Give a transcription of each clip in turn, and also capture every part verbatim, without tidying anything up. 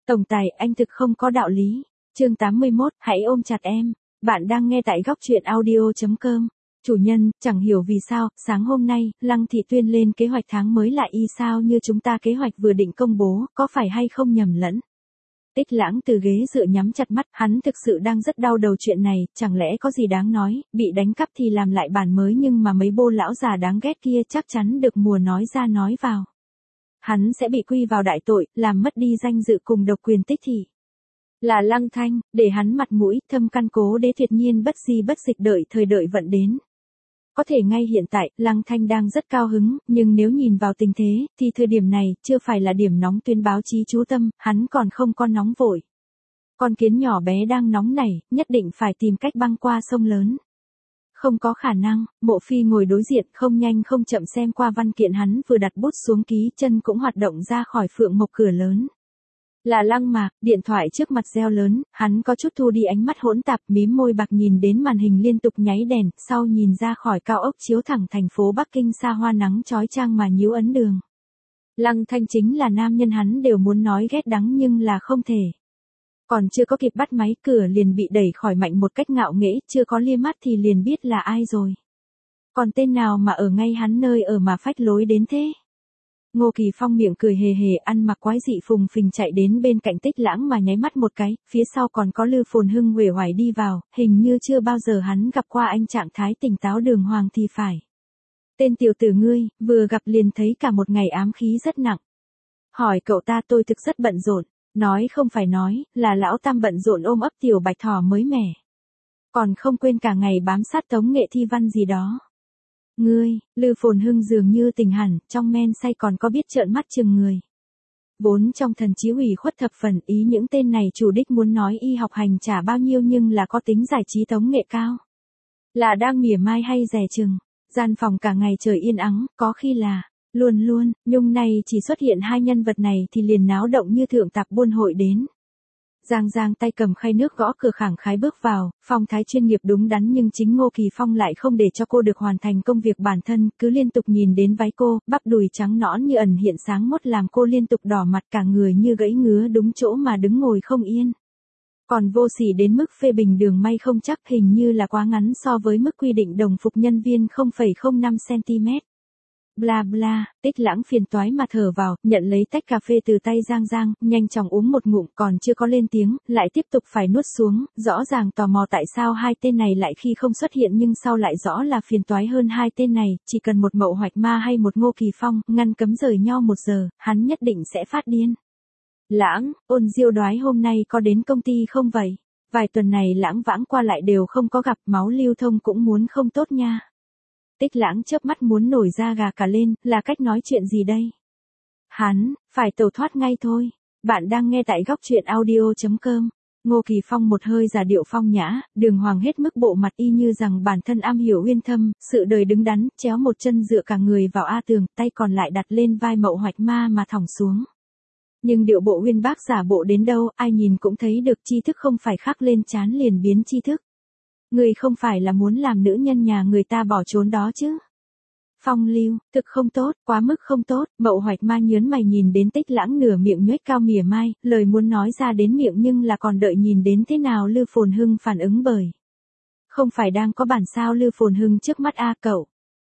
Tổng tài, anh thực không có đạo lý. Chương tám mươi mốt, hãy ôm chặt em. Bạn đang nghe tại góc truyện audio chấm com. Chủ nhân, chẳng hiểu vì sao, sáng hôm nay, Lăng Thị Tuyên lên kế hoạch tháng mới lại y sao như chúng ta kế hoạch vừa định công bố, có phải hay không nhầm lẫn. Tích Lãng từ ghế dựa nhắm chặt mắt, hắn thực sự đang rất đau đầu chuyện này, chẳng lẽ có gì đáng nói, bị đánh cắp thì làm lại bản mới nhưng mà mấy bô lão già đáng ghét kia chắc chắn được mùa nói ra nói vào. Hắn sẽ bị quy vào đại tội, làm mất đi danh dự cùng độc quyền Tích thị. Là Lăng Thanh, để hắn mặt mũi, thâm căn cố đế tuyệt nhiên bất di bất dịch đợi thời đợi vận đến. Có thể ngay hiện tại, Lăng Thanh đang rất cao hứng, nhưng nếu nhìn vào tình thế, thì thời điểm này, chưa phải là điểm nóng tuyên báo chí chú tâm, hắn còn không có nóng vội. Con kiến nhỏ bé đang nóng nảy, nhất định phải tìm cách băng qua sông lớn. Không có khả năng, Mộ Phi ngồi đối diện không nhanh không chậm xem qua văn kiện hắn vừa đặt bút xuống ký, chân cũng hoạt động ra khỏi phượng mộc cửa lớn. Là Lăng Mạc, điện thoại trước mặt reo lớn, hắn có chút thu đi ánh mắt hỗn tạp, mím môi bạc nhìn đến màn hình liên tục nháy đèn, sau nhìn ra khỏi cao ốc chiếu thẳng thành phố Bắc Kinh xa hoa nắng chói chang mà nhíu ấn đường. Lăng Thanh chính là nam nhân hắn đều muốn nói ghét đắng nhưng là không thể. Còn chưa có kịp bắt máy, cửa liền bị đẩy khỏi mạnh một cách ngạo nghễ, chưa có lia mắt thì liền biết là ai rồi. Còn tên nào mà ở ngay hắn nơi ở mà phách lối đến thế? Ngô Kỳ Phong miệng cười hề hề, ăn mặc quái dị phùng phình chạy đến bên cạnh Tích Lãng mà nháy mắt một cái, phía sau còn có Lư Phồn Hưng uể oải đi vào, hình như chưa bao giờ hắn gặp qua anh trạng thái tỉnh táo đường hoàng thì phải. Tên tiểu tử ngươi, vừa gặp liền thấy cả một ngày ám khí rất nặng. Hỏi cậu ta tôi thực rất bận rộn, nói không phải nói, là lão tam bận rộn ôm ấp tiểu bạch thỏ mới mẻ. Còn không quên cả ngày bám sát tống nghệ thi văn gì đó. Ngươi, Lư Phồn Hưng dường như tỉnh hẳn, trong men say còn có biết trợn mắt chừng người. Vốn trong thần trí ủy khuất thập phần, ý những tên này chủ đích muốn nói y học hành trả bao nhiêu nhưng là có tính giải trí tống nghệ cao. Là đang mỉa mai hay dè chừng, gian phòng cả ngày trời yên ắng, có khi là, luôn luôn, nhung này chỉ xuất hiện hai nhân vật này thì liền náo động như thượng tạc buôn hội đến. Giang Giang tay cầm khay nước gõ cửa khẳng khái bước vào, phong thái chuyên nghiệp đúng đắn nhưng chính Ngô Kỳ Phong lại không để cho cô được hoàn thành công việc bản thân, cứ liên tục nhìn đến váy cô, bắp đùi trắng nõn như ẩn hiện sáng mốt làm cô liên tục đỏ mặt cả người như gãy ngứa đúng chỗ mà đứng ngồi không yên. Còn vô sỉ đến mức phê bình đường may không chắc, hình như là quá ngắn so với mức quy định đồng phục nhân viên không phẩy không năm xăng-ti-mét. Bla bla, Tích Lãng phiền toái mà thở vào, nhận lấy tách cà phê từ tay Giang Giang, nhanh chóng uống một ngụm còn chưa có lên tiếng, lại tiếp tục phải nuốt xuống, rõ ràng tò mò tại sao hai tên này lại khi không xuất hiện nhưng sau lại rõ là phiền toái hơn hai tên này, chỉ cần một Mậu Hoạch Ma hay một Ngô Kỳ Phong, ngăn cấm rời nhau một giờ, hắn nhất định sẽ phát điên. Lãng, Ôn Diêu đoái hôm nay có đến công ty không vậy? Vài tuần này lãng vãng qua lại đều không có gặp, máu lưu thông cũng muốn không tốt nha. Tích Lãng chớp mắt muốn nổi da gà cả lên, là cách nói chuyện gì đây? Hắn, phải tẩu thoát ngay thôi. Bạn đang nghe tại góc truyện audio chấm com. Ngô Kỳ Phong một hơi giả điệu phong nhã, đường hoàng hết mức bộ mặt y như rằng bản thân am hiểu uyên thâm, sự đời đứng đắn, chéo một chân dựa cả người vào A tường, tay còn lại đặt lên vai Mậu Hoạch Ma mà thõng xuống. Nhưng điệu bộ uyên bác giả bộ đến đâu, ai nhìn cũng thấy được tri thức không phải khắc lên trán liền biến tri thức. Người không phải là muốn làm nữ nhân nhà người ta bỏ trốn đó chứ. Phong lưu, thực không tốt, quá mức không tốt, Mậu Hoạch Ma nhớn mày nhìn đến Tích Lãng nửa miệng nhoếch cao mỉa mai, lời muốn nói ra đến miệng nhưng là còn đợi nhìn đến thế nào Lư Phồn Hưng phản ứng bởi. Không phải đang có bản sao Lư Phồn Hưng trước mắt a cậu.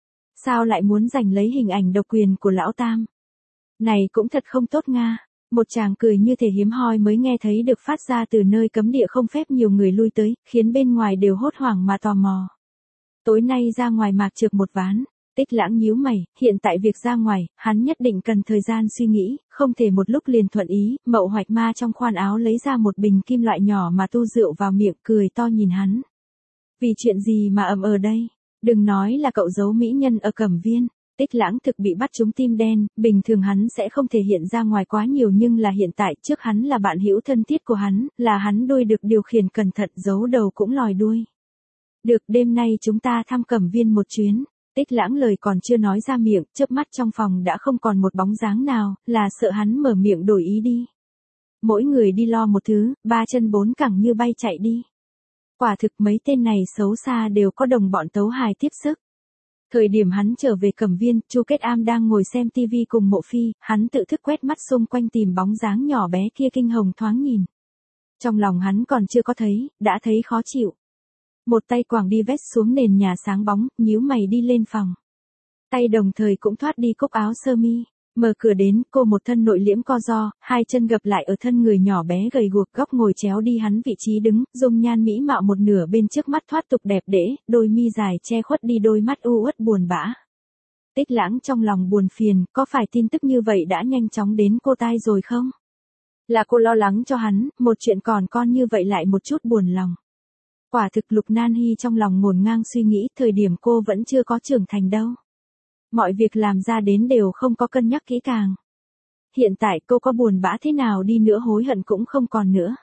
Sao lại muốn giành lấy hình ảnh độc quyền của lão tam? Này cũng thật không tốt nga. Một chàng cười như thể hiếm hoi mới nghe thấy được phát ra từ nơi cấm địa không phép nhiều người lui tới, khiến bên ngoài đều hốt hoảng mà tò mò. Tối nay ra ngoài mạc trược một ván, Tích Lãng nhíu mày, hiện tại việc ra ngoài, hắn nhất định cần thời gian suy nghĩ, không thể một lúc liền thuận ý. Mậu Hoạch Ma trong khoan áo lấy ra một bình kim loại nhỏ mà tu rượu vào miệng, cười to nhìn hắn. Vì chuyện gì mà ầm ở đây? Đừng nói là cậu giấu mỹ nhân ở Cẩm Viên. Tích Lãng thực bị bắt trúng tim đen, bình thường hắn sẽ không thể hiện ra ngoài quá nhiều nhưng là hiện tại trước hắn là bạn hữu thân thiết của hắn, là hắn đuôi được điều khiển cẩn thận giấu đầu cũng lòi đuôi. Được, đêm nay chúng ta thăm Cẩm Viên một chuyến. Tích Lãng lời còn chưa nói ra miệng, chớp mắt trong phòng đã không còn một bóng dáng nào, là sợ hắn mở miệng đổi ý đi. Mỗi người đi lo một thứ, ba chân bốn cẳng như bay chạy đi. Quả thực mấy tên này xấu xa đều có đồng bọn tấu hài tiếp sức. Thời điểm hắn trở về Cẩm Viên, Chu Kết Am đang ngồi xem tivi cùng Mộ Phi, hắn tự thức quét mắt xung quanh tìm bóng dáng nhỏ bé kia kinh hồng thoáng nhìn. Trong lòng hắn còn chưa có thấy, đã thấy khó chịu. Một tay quàng đi vét xuống nền nhà sáng bóng, nhíu mày đi lên phòng. Tay đồng thời cũng thoát đi cúc áo sơ mi. Mở cửa đến, cô một thân nội liễm co ro, hai chân gập lại ở thân người nhỏ bé gầy guộc, góc ngồi chéo đi hắn vị trí đứng, dung nhan mỹ mạo một nửa bên trước mắt thoát tục đẹp đẽ, đôi mi dài che khuất đi đôi mắt u uất buồn bã. Tích Lãng trong lòng buồn phiền, có phải tin tức như vậy đã nhanh chóng đến cô tai rồi không? Là cô lo lắng cho hắn, một chuyện còn con như vậy lại một chút buồn lòng. Quả thực Lục Nan Hy trong lòng ngổn ngang suy nghĩ, thời điểm cô vẫn chưa có trưởng thành đâu. Mọi việc làm ra đến đều không có cân nhắc kỹ càng. Hiện tại cô có buồn bã thế nào đi nữa hối hận cũng không còn nữa.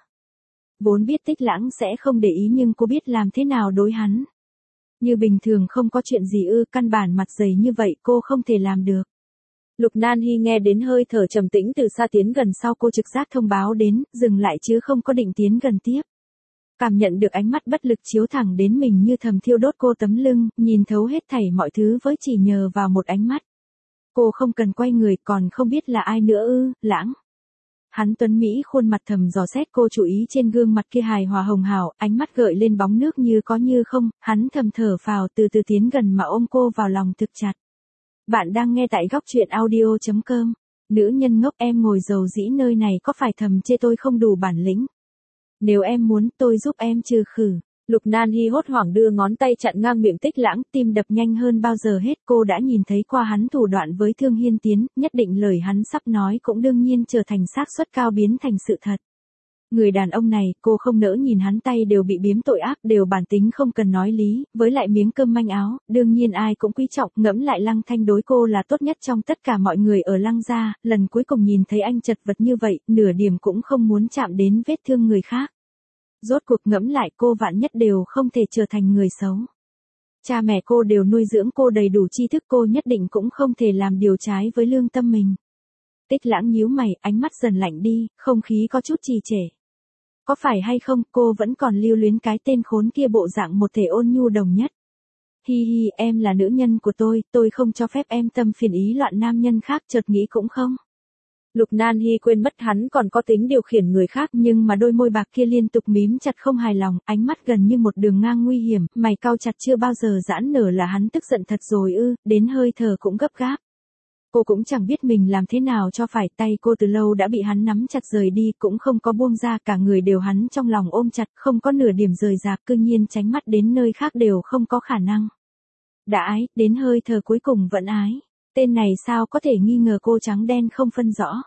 Vốn biết Tích Lãng sẽ không để ý nhưng cô biết làm thế nào đối hắn. Như bình thường không có chuyện gì ư, căn bản mặt dày như vậy cô không thể làm được. Lục Nan Hy nghe đến hơi thở trầm tĩnh từ xa tiến gần sau cô trực giác thông báo đến, dừng lại chứ không có định tiến gần tiếp. Cảm nhận được ánh mắt bất lực chiếu thẳng đến mình như thầm thiêu đốt cô tấm lưng, nhìn thấu hết thảy mọi thứ với chỉ nhờ vào một ánh mắt. Cô không cần quay người còn không biết là ai nữa ư, Lãng. Hắn tuấn Mỹ khuôn mặt thầm dò xét cô chú ý trên gương mặt kia hài hòa hồng hào, ánh mắt gợi lên bóng nước như có như không, hắn thầm thở phào từ từ tiến gần mà ôm cô vào lòng thực chặt. Bạn đang nghe tại góc truyện audio chấm com. Nữ nhân ngốc em ngồi dầu dĩ nơi này có phải thầm chê tôi không đủ bản lĩnh? Nếu em muốn tôi giúp em trừ khử. Lục Nan Hy hốt hoảng đưa ngón tay chặn ngang miệng Tích Lãng, tim đập nhanh hơn bao giờ hết. Cô đã nhìn thấy qua hắn thủ đoạn với Thương Hiên Tiến, nhất định lời hắn sắp nói cũng đương nhiên trở thành xác suất cao biến thành sự thật. Người đàn ông này, cô không nỡ nhìn hắn tay đều bị biếm tội ác, đều bản tính không cần nói lý, với lại miếng cơm manh áo, đương nhiên ai cũng quý trọng, ngẫm lại Lăng Thanh đối cô là tốt nhất trong tất cả mọi người ở Lăng gia, lần cuối cùng nhìn thấy anh chật vật như vậy, nửa điểm cũng không muốn chạm đến vết thương người khác. Rốt cuộc ngẫm lại cô vạn nhất đều không thể trở thành người xấu. Cha mẹ cô đều nuôi dưỡng cô đầy đủ tri thức, cô nhất định cũng không thể làm điều trái với lương tâm mình. Tích Lãng nhíu mày, ánh mắt dần lạnh đi, không khí có chút trì trệ. Có phải hay không, cô vẫn còn lưu luyến cái tên khốn kia bộ dạng một thể ôn nhu đồng nhất. Hi hi, em là nữ nhân của tôi, tôi không cho phép em tâm phiền ý loạn nam nhân khác, chợt nghĩ cũng không. Lục Nan Hy quên mất hắn còn có tính điều khiển người khác nhưng mà đôi môi bạc kia liên tục mím chặt không hài lòng, ánh mắt gần như một đường ngang nguy hiểm, mày cau chặt chưa bao giờ giãn nở là hắn tức giận thật rồi ư, đến hơi thở cũng gấp gáp. Cô cũng chẳng biết mình làm thế nào cho phải, tay cô từ lâu đã bị hắn nắm chặt rời đi, cũng không có buông ra, cả người đều hắn trong lòng ôm chặt, không có nửa điểm rời rạc, cư nhiên tránh mắt đến nơi khác đều không có khả năng. Đã ái, đến hơi thở cuối cùng vẫn ái. Tên này sao có thể nghi ngờ cô trắng đen không phân rõ.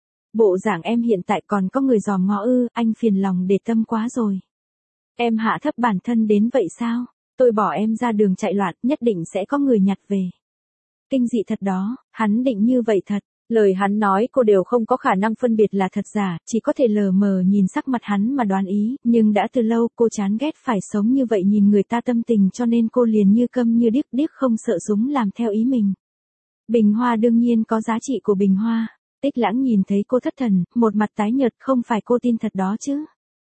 Bộ dạng em hiện tại còn có người dòm ngó ư, anh phiền lòng để tâm quá rồi. Em hạ thấp bản thân đến vậy sao? Tôi bỏ em ra đường chạy loạn, nhất định sẽ có người nhặt về. Kinh dị thật đó, hắn định như vậy thật. Lời hắn nói cô đều không có khả năng phân biệt là thật giả, chỉ có thể lờ mờ nhìn sắc mặt hắn mà đoán ý, nhưng đã từ lâu cô chán ghét phải sống như vậy nhìn người ta tâm tình cho nên cô liền như câm như điếc điếc không sợ súng làm theo ý mình. Bình hoa đương nhiên có giá trị của bình hoa. Tích Lãng nhìn thấy cô thất thần, một mặt tái nhợt, không phải cô tin thật đó chứ.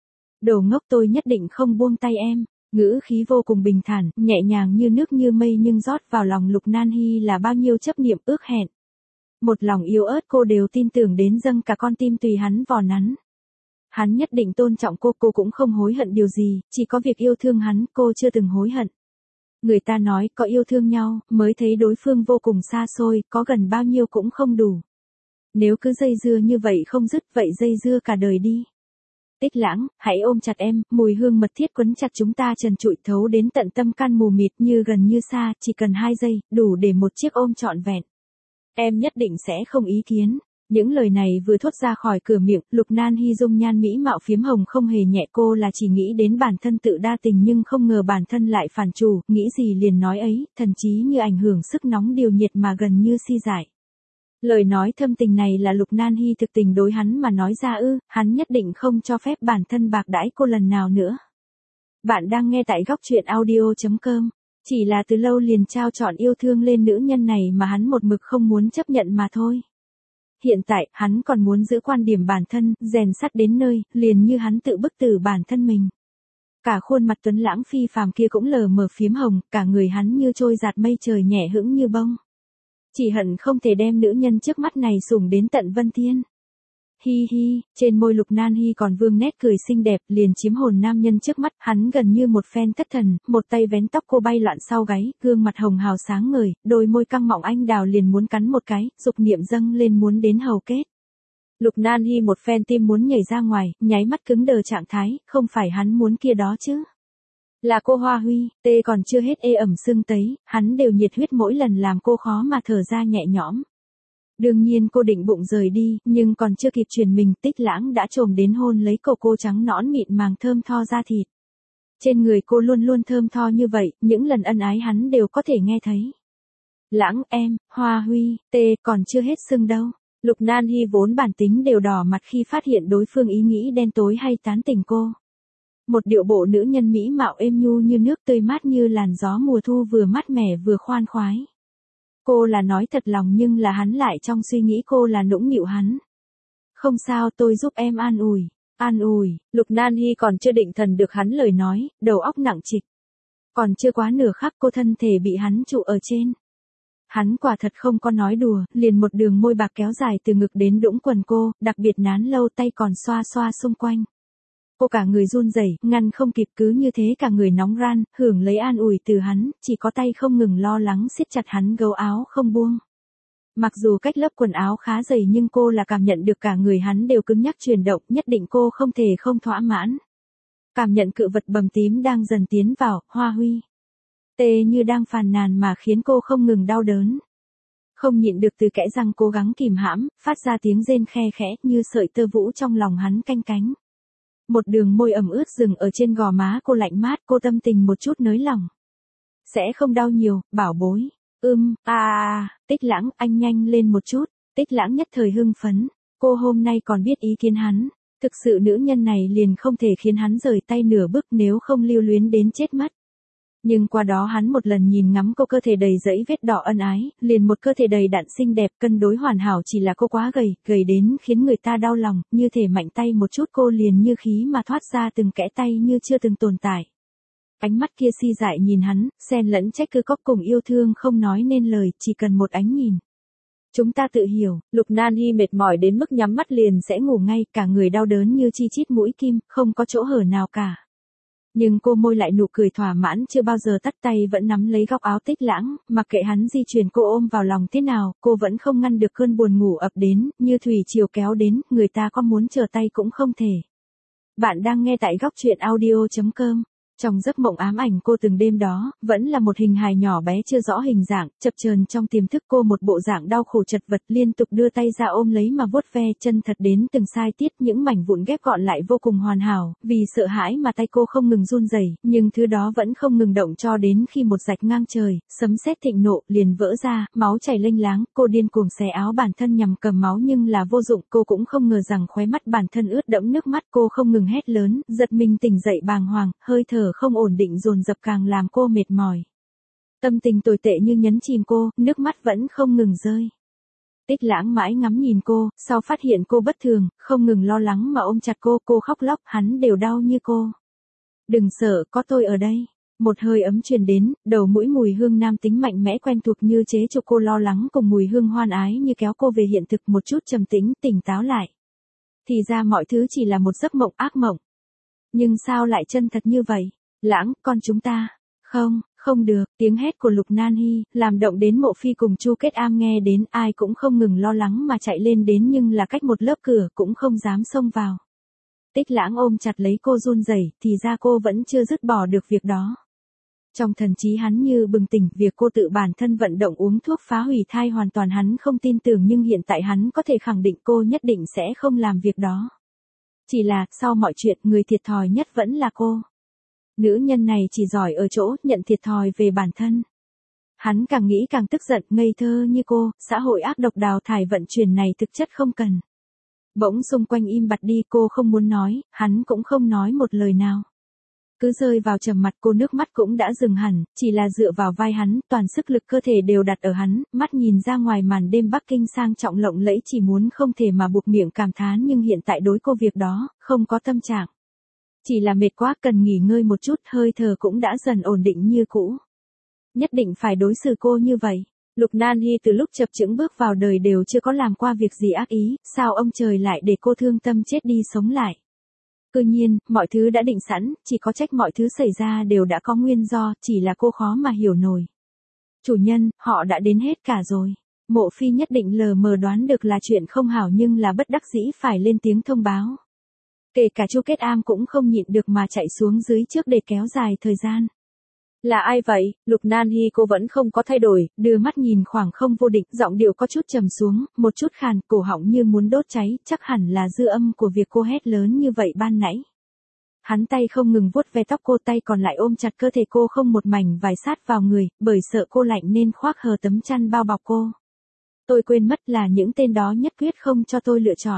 Đồ ngốc, tôi nhất định không buông tay em. Ngữ khí vô cùng bình thản, nhẹ nhàng như nước như mây nhưng rót vào lòng Lục Nan Hy là bao nhiêu chấp niệm ước hẹn. Một lòng yếu ớt cô đều tin tưởng đến dâng cả con tim tùy hắn vò nắn. Hắn nhất định tôn trọng cô, cô cũng không hối hận điều gì, chỉ có việc yêu thương hắn, cô chưa từng hối hận. Người ta nói có yêu thương nhau, mới thấy đối phương vô cùng xa xôi, có gần bao nhiêu cũng không đủ. Nếu cứ dây dưa như vậy không dứt, vậy dây dưa cả đời đi. Tích Lãng, hãy ôm chặt em, mùi hương mật thiết quấn chặt chúng ta trần trụi thấu đến tận tâm can mù mịt như gần như xa, chỉ cần hai giây, đủ để một chiếc ôm trọn vẹn. Em nhất định sẽ không ý kiến. Những lời này vừa thốt ra khỏi cửa miệng, Lục Nan Hy dung nhan mỹ mạo phiếm hồng không hề nhẹ, cô là chỉ nghĩ đến bản thân tự đa tình nhưng không ngờ bản thân lại phản chủ, nghĩ gì liền nói ấy, thần trí như ảnh hưởng sức nóng điều nhiệt mà gần như si giải. Lời nói thâm tình này là Lục Nan Hy thực tình đối hắn mà nói ra ư, hắn nhất định không cho phép bản thân bạc đãi cô lần nào nữa. Bạn đang nghe tại góc truyện audio chấm com. Chỉ là từ lâu liền trao chọn yêu thương lên nữ nhân này mà hắn một mực không muốn chấp nhận mà thôi. Hiện tại, hắn còn muốn giữ quan điểm bản thân, rèn sắt đến nơi, liền như hắn tự bức tử bản thân mình. Cả khuôn mặt tuấn lãng phi phàm kia cũng lờ mờ phiếm hồng, cả người hắn như trôi giạt mây trời nhẹ hững như bông. Chỉ hận không thể đem nữ nhân trước mắt này sủng đến tận vân thiên. Hi hi, trên môi Lục Nan Hi còn vương nét cười xinh đẹp, liền chiếm hồn nam nhân trước mắt, hắn gần như một phen thất thần, một tay vén tóc cô bay loạn sau gáy, gương mặt hồng hào sáng ngời, đôi môi căng mọng anh đào liền muốn cắn một cái, dục niệm dâng lên muốn đến hầu kết. Lục Nan Hi một phen tim muốn nhảy ra ngoài, nháy mắt cứng đờ trạng thái, không phải hắn muốn kia đó chứ. Là cô Hoa Huy, tê còn chưa hết ê ẩm sưng tấy, hắn đều nhiệt huyết mỗi lần làm cô khó mà thở ra nhẹ nhõm. Đương nhiên cô định bụng rời đi, nhưng còn chưa kịp chuyển mình, Tích Lãng đã trồm đến hôn lấy cổ cô trắng nõn mịn màng thơm tho da thịt. Trên người cô luôn luôn thơm tho như vậy, những lần ân ái hắn đều có thể nghe thấy. Lãng em, Hoa Huy, tê còn chưa hết sưng đâu. Lục Nan Hi vốn bản tính đều đỏ mặt khi phát hiện đối phương ý nghĩ đen tối hay tán tỉnh cô. Một điệu bộ nữ nhân mỹ mạo êm nhu như nước tươi mát như làn gió mùa thu vừa mát mẻ vừa khoan khoái. Cô là nói thật lòng nhưng là hắn lại trong suy nghĩ cô là nũng nịu hắn. Không sao, tôi giúp em an ủi. An ủi, Lục Nan Hi còn chưa định thần được hắn lời nói, đầu óc nặng trịch. Còn chưa quá nửa khắc cô thân thể bị hắn trụ ở trên. Hắn quả thật không có nói đùa, liền một đường môi bạc kéo dài từ ngực đến đũng quần cô, đặc biệt nán lâu tay còn xoa xoa xung quanh. Cô cả người run rẩy, ngăn không kịp cứ như thế cả người nóng ran, hưởng lấy an ủi từ hắn, chỉ có tay không ngừng lo lắng siết chặt hắn gấu áo không buông. Mặc dù cách lớp quần áo khá dày nhưng cô là cảm nhận được cả người hắn đều cứng nhắc chuyển động, nhất định cô không thể không thỏa mãn. Cảm nhận cự vật bầm tím đang dần tiến vào, Hoa Huy. Tê như đang phàn nàn mà khiến cô không ngừng đau đớn. Không nhịn được từ kẽ răng cố gắng kìm hãm, phát ra tiếng rên khe khẽ như sợi tơ vũ trong lòng hắn canh cánh. Một đường môi ẩm ướt dừng ở trên gò má cô lạnh mát, cô tâm tình một chút nới lỏng. Sẽ không đau nhiều, bảo bối. Ưm, à, à, Tích Lãng, anh nhanh lên một chút. Tích Lãng nhất thời hưng phấn. Cô hôm nay còn biết ý kiến hắn. Thực sự nữ nhân này liền không thể khiến hắn rời tay nửa bước nếu không lưu luyến đến chết mất. Nhưng qua đó hắn một lần nhìn ngắm cô cơ thể đầy dẫy vết đỏ ân ái, liền một cơ thể đầy đặn xinh đẹp cân đối hoàn hảo chỉ là cô quá gầy, gầy đến khiến người ta đau lòng, như thể mạnh tay một chút cô liền như khí mà thoát ra từng kẽ tay như chưa từng tồn tại. Ánh mắt kia si dại nhìn hắn, xen lẫn trách cứ cóc cùng yêu thương không nói nên lời, chỉ cần một ánh nhìn. Chúng ta tự hiểu, Lục Nan Hi mệt mỏi đến mức nhắm mắt liền sẽ ngủ ngay, cả người đau đớn như chi chít mũi kim, không có chỗ hở nào cả. Nhưng cô môi lại nụ cười thỏa mãn chưa bao giờ tắt tay vẫn nắm lấy góc áo Tích Lãng, mặc kệ hắn di chuyển cô ôm vào lòng thế nào, cô vẫn không ngăn được cơn buồn ngủ ập đến, như thủy triều kéo đến, người ta có muốn trở tay cũng không thể. Bạn đang nghe tại góc truyện audio chấm com. Trong giấc mộng ám ảnh cô từng đêm đó, vẫn là một hình hài nhỏ bé chưa rõ hình dạng, chập chờn trong tiềm thức cô một bộ dạng đau khổ chật vật liên tục đưa tay ra ôm lấy mà vuốt ve chân thật đến từng sai tiết những mảnh vụn ghép gọn lại vô cùng hoàn hảo, vì sợ hãi mà tay cô không ngừng run rẩy, nhưng thứ đó vẫn không ngừng động cho đến khi một rạch ngang trời, sấm sét thịnh nộ liền vỡ ra, máu chảy lênh láng, cô điên cuồng xé áo bản thân nhằm cầm máu nhưng là vô dụng, cô cũng không ngờ rằng khóe mắt bản thân ướt đẫm nước mắt, cô không ngừng hét lớn, giật mình tỉnh dậy bàng hoàng, hơi thở không ổn định dồn dập càng làm cô mệt mỏi. Tâm tình tồi tệ như nhấn chìm cô, nước mắt vẫn không ngừng rơi. Tích Lãng mãi ngắm nhìn cô, sau phát hiện cô bất thường, không ngừng lo lắng mà ôm chặt cô, cô khóc lóc, hắn đều đau như cô. Đừng sợ, có tôi ở đây. Một hơi ấm truyền đến, đầu mũi mùi hương nam tính mạnh mẽ quen thuộc như chế cho cô lo lắng cùng mùi hương hoan ái như kéo cô về hiện thực một chút trầm tĩnh, tỉnh táo lại. Thì ra mọi thứ chỉ là một giấc mộng ác mộng. Nhưng sao lại chân thật như vậy? Lãng, con chúng ta. Không, không được, tiếng hét của Lục Nan Hi, làm động đến Mộ Phi cùng Chu Kết Am nghe đến ai cũng không ngừng lo lắng mà chạy lên đến nhưng là cách một lớp cửa cũng không dám xông vào. Tích Lãng ôm chặt lấy cô run rẩy, thì ra cô vẫn chưa dứt bỏ được việc đó. Trong thần trí hắn như bừng tỉnh, việc cô tự bản thân vận động uống thuốc phá hủy thai hoàn toàn hắn không tin tưởng nhưng hiện tại hắn có thể khẳng định cô nhất định sẽ không làm việc đó. Chỉ là, sau mọi chuyện, người thiệt thòi nhất vẫn là cô. Nữ nhân này chỉ giỏi ở chỗ nhận thiệt thòi về bản thân. Hắn càng nghĩ càng tức giận, ngây thơ như cô, xã hội ác độc đào thải vận chuyển này thực chất không cần. Bỗng xung quanh im bặt đi, cô không muốn nói, hắn cũng không nói một lời nào. Cứ rơi vào trầm mặt, cô nước mắt cũng đã dừng hẳn, chỉ là dựa vào vai hắn, toàn sức lực cơ thể đều đặt ở hắn, mắt nhìn ra ngoài màn đêm Bắc Kinh sang trọng lộng lẫy chỉ muốn không thể mà buộc miệng cảm thán nhưng hiện tại đối cô việc đó, không có tâm trạng. Chỉ là mệt quá cần nghỉ ngơi một chút, hơi thở cũng đã dần ổn định như cũ. Nhất định phải đối xử cô như vậy. Lục Nan Hy từ lúc chập chững bước vào đời đều chưa có làm qua việc gì ác ý, sao ông trời lại để cô thương tâm chết đi sống lại. Cứ nhiên, mọi thứ đã định sẵn, chỉ có trách mọi thứ xảy ra đều đã có nguyên do, chỉ là cô khó mà hiểu nổi. Chủ nhân, họ đã đến hết cả rồi. Mộ Phi nhất định lờ mờ đoán được là chuyện không hảo nhưng là bất đắc dĩ phải lên tiếng thông báo. Kể cả Chu Kết Am cũng không nhịn được mà chạy xuống dưới trước để kéo dài thời gian. Là ai vậy? Lục Nan Hy cô vẫn không có thay đổi, đưa mắt nhìn khoảng không vô định, giọng điệu có chút trầm xuống, một chút khàn, cổ họng như muốn đốt cháy, chắc hẳn là dư âm của việc cô hét lớn như vậy ban nãy. Hắn tay không ngừng vuốt ve tóc cô, tay còn lại ôm chặt cơ thể cô không một mảnh vài sát vào người, bởi sợ cô lạnh nên khoác hờ tấm chăn bao bọc cô. Tôi quên mất là những tên đó nhất quyết không cho tôi lựa chọn.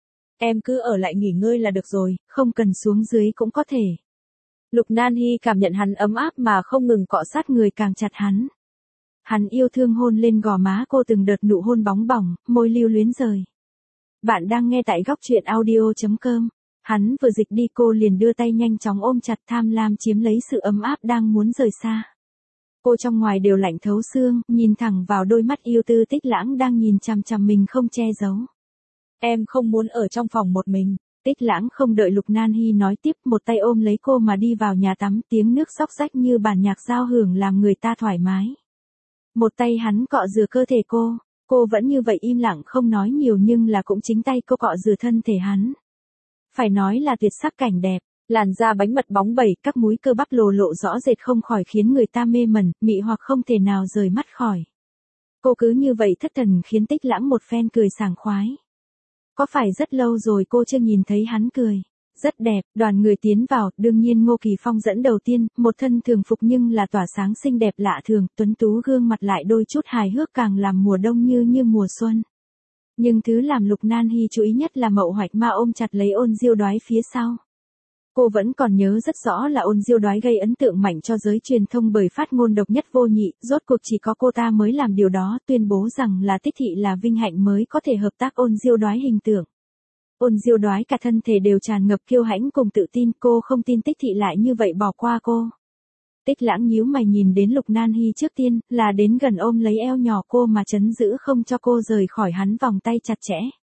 Em cứ ở lại nghỉ ngơi là được rồi, không cần xuống dưới cũng có thể. Lục Nan Hy cảm nhận hắn ấm áp mà không ngừng cọ sát người càng chặt hắn. Hắn yêu thương hôn lên gò má cô từng đợt nụ hôn bóng bỏng, môi lưu luyến rời. Bạn đang nghe tại góc truyện audio chấm com. Hắn vừa dịch đi cô liền đưa tay nhanh chóng ôm chặt tham lam chiếm lấy sự ấm áp đang muốn rời xa. Cô trong ngoài đều lạnh thấu xương, nhìn thẳng vào đôi mắt yêu tư Tích Lãng đang nhìn chằm chằm mình không che giấu. Em không muốn ở trong phòng một mình. Tích Lãng không đợi Lục Nan Hy nói tiếp, một tay ôm lấy cô mà đi vào nhà tắm, tiếng nước xóc xách như bản nhạc giao hưởng làm người ta thoải mái. Một tay hắn cọ rửa cơ thể cô, cô vẫn như vậy im lặng không nói nhiều nhưng là cũng chính tay cô cọ rửa thân thể hắn. Phải nói là tuyệt sắc cảnh đẹp, làn da bánh mật bóng bẩy, các múi cơ bắp lồ lộ rõ rệt không khỏi khiến người ta mê mẩn, mị hoặc không thể nào rời mắt khỏi. Cô cứ như vậy thất thần khiến Tích Lãng một phen cười sảng khoái. Có phải rất lâu rồi cô chưa nhìn thấy hắn cười. Rất đẹp, đoàn người tiến vào, đương nhiên Ngô Kỳ Phong dẫn đầu tiên, một thân thường phục nhưng là tỏa sáng xinh đẹp lạ thường, tuấn tú gương mặt lại đôi chút hài hước càng làm mùa đông như như mùa xuân. Nhưng thứ làm Lục Nan Hy chú ý nhất là Mậu Hoạch Ma ôm chặt lấy Ôn Diêu Đoái phía sau. Cô vẫn còn nhớ rất rõ là Ôn Diêu Đoái gây ấn tượng mạnh cho giới truyền thông bởi phát ngôn độc nhất vô nhị, rốt cuộc chỉ có cô ta mới làm điều đó, tuyên bố rằng là Tích Thị là vinh hạnh mới có thể hợp tác Ôn Diêu Đoái hình tượng. Ôn Diêu Đoái cả thân thể đều tràn ngập kiêu hãnh cùng tự tin, cô không tin Tích Thị lại như vậy bỏ qua cô. Tích Lãng nhíu mày nhìn đến Lục Nan Hy trước tiên, là đến gần ôm lấy eo nhỏ cô mà trấn giữ không cho cô rời khỏi hắn vòng tay chặt chẽ.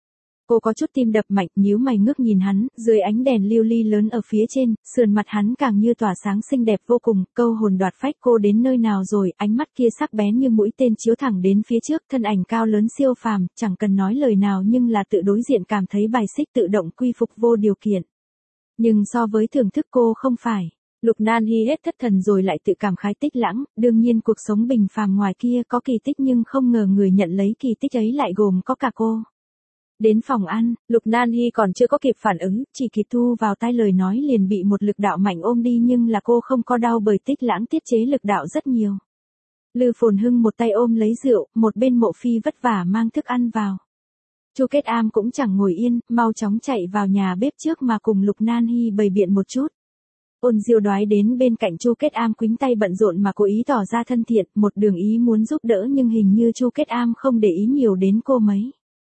Cô có chút tim đập mạnh, nhíu mày ngước nhìn hắn, dưới ánh đèn lưu ly lớn ở phía trên, sườn mặt hắn càng như tỏa sáng xinh đẹp vô cùng, câu hồn đoạt phách. Cô đến nơi nào rồi, ánh mắt kia sắc bén như mũi tên chiếu thẳng đến phía trước, thân ảnh cao lớn siêu phàm, chẳng cần nói lời nào nhưng là tự đối diện cảm thấy bài xích tự động quy phục vô điều kiện. Nhưng so với thưởng thức cô không phải. Lục Nan Hy hết thất thần rồi lại tự cảm khái Tích Lãng, đương nhiên cuộc sống bình phàm ngoài kia có kỳ tích nhưng không ngờ người nhận lấy kỳ tích ấy lại gồm có cả cô. Đến phòng ăn, Lục Nan Hy còn chưa có kịp phản ứng, chỉ kịp thu vào tai lời nói liền bị một lực đạo mạnh ôm đi nhưng là cô không có đau bởi Tích Lãng tiết chế lực đạo rất nhiều. Lư Phồn Hưng một tay ôm lấy rượu, một bên Mộ Phi vất vả mang thức ăn vào. Chu Kết Am cũng chẳng ngồi yên, mau chóng chạy vào nhà bếp trước mà cùng Lục Nan Hy bày biện một chút. Ôn Diêu Đoái đến bên cạnh Chu Kết Am quýnh tay bận rộn mà cố ý tỏ ra thân thiện, một đường ý muốn giúp đỡ nhưng hình như Chu Kết Am không để ý nhiều đến cô mấy.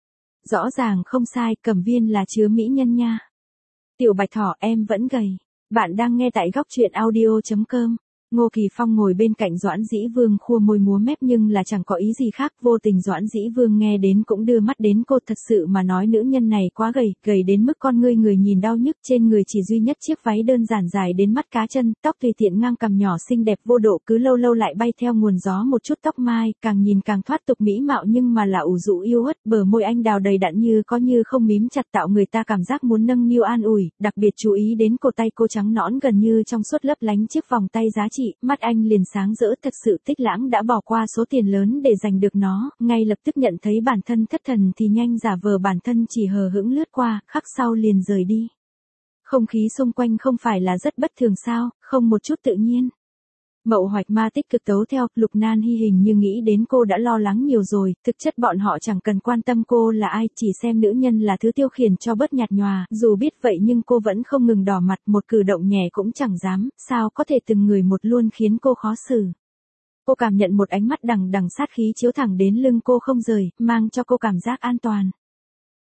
Rõ ràng không sai, Cẩm Viên là chứa mỹ nhân nha. Tiểu Bạch Thỏ em vẫn gầy. Bạn đang nghe tại góc truyện audio chấm com. Ngô Kỳ Phong ngồi bên cạnh Doãn Dĩ Vương khua môi múa mép nhưng là chẳng có ý gì khác, vô tình Doãn Dĩ Vương nghe đến cũng đưa mắt đến cô, thật sự mà nói nữ nhân này quá gầy, gầy đến mức con ngươi người nhìn đau nhức, trên người chỉ duy nhất chiếc váy đơn giản dài đến mắt cá chân, tóc tùy tiện ngang cằm nhỏ xinh đẹp vô độ, cứ lâu lâu lại bay theo nguồn gió một chút tóc mai, càng nhìn càng thoát tục mỹ mạo nhưng mà là ủ rũ yêu uất, bờ môi anh đào đầy đặn như có như không mím chặt tạo người ta cảm giác muốn nâng niu an ủi, đặc biệt chú ý đến cổ tay cô trắng nõn gần như trong suốt lấp lánh chiếc vòng tay giá trị. Mắt anh liền sáng rỡ, thực sự Tích Lãng đã bỏ qua số tiền lớn để giành được nó, ngay lập tức nhận thấy bản thân thất thần thì nhanh giả vờ bản thân chỉ hờ hững lướt qua, khắc sau liền rời đi. Không khí xung quanh không phải là rất bất thường sao, không một chút tự nhiên. Mậu Hoạch Ma tích cực tấu theo, Lục Nan Hy hình như nghĩ đến cô đã lo lắng nhiều rồi, thực chất bọn họ chẳng cần quan tâm cô là ai, chỉ xem nữ nhân là thứ tiêu khiển cho bớt nhạt nhòa, dù biết vậy nhưng cô vẫn không ngừng đỏ mặt, một cử động nhẹ cũng chẳng dám, sao có thể từng người một luôn khiến cô khó xử. Cô cảm nhận một ánh mắt đằng đằng sát khí chiếu thẳng đến lưng cô không rời, mang cho cô cảm giác an toàn.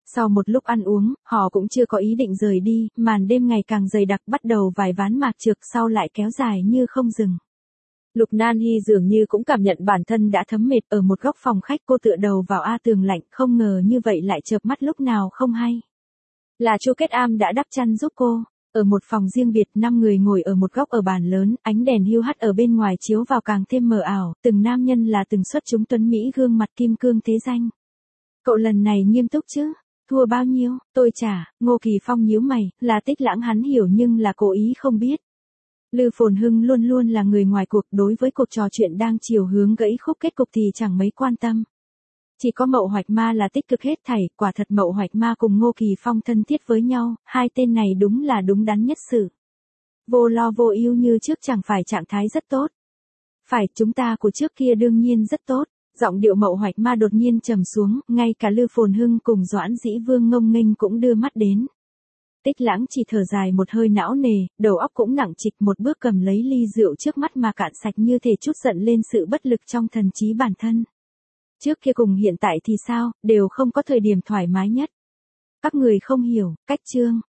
Sau một lúc ăn uống, họ cũng chưa có ý định rời đi, màn đêm ngày càng dày đặc, bắt đầu vài ván mạc trược, sau lại kéo dài như không dừng. Lục Nan Hy dường như cũng cảm nhận bản thân đã thấm mệt, ở một góc phòng khách cô tựa đầu vào a tường lạnh, không ngờ như vậy lại chợp mắt lúc nào không hay. Là Chu Kết Am đã đắp chăn giúp cô. Ở một phòng riêng biệt, năm người ngồi ở một góc ở bàn lớn, ánh đèn hiu hắt ở bên ngoài chiếu vào càng thêm mờ ảo, từng nam nhân là từng xuất chúng tuấn mỹ gương mặt kim cương thế danh. Cậu lần này nghiêm túc chứ? Thua bao nhiêu? Tôi trả. Ngô Kỳ Phong nhíu mày, là Tích Lãng hắn hiểu nhưng là cố ý không biết. Lư Phồn Hưng luôn luôn là người ngoài cuộc, đối với cuộc trò chuyện đang chiều hướng gãy khúc kết cục thì chẳng mấy quan tâm. Chỉ có Mậu Hoạch Ma là tích cực hết thảy, quả thật Mậu Hoạch Ma cùng Ngô Kỳ Phong thân thiết với nhau, hai tên này đúng là đúng đắn nhất sự. Vô lo vô ưu như trước chẳng phải trạng thái rất tốt. Phải, chúng ta của trước kia đương nhiên rất tốt. Giọng điệu Mậu Hoạch Ma đột nhiên trầm xuống, ngay cả Lư Phồn Hưng cùng Doãn Dĩ Vương ngông nghênh cũng đưa mắt đến. Tích Lãng chỉ thở dài một hơi não nề, đầu óc cũng nặng trịch, một bước cầm lấy ly rượu trước mắt mà cạn sạch, như thể trút giận lên sự bất lực trong thần trí bản thân. Trước kia cùng hiện tại thì sao, đều không có thời điểm thoải mái nhất. Các người không hiểu, cách Trương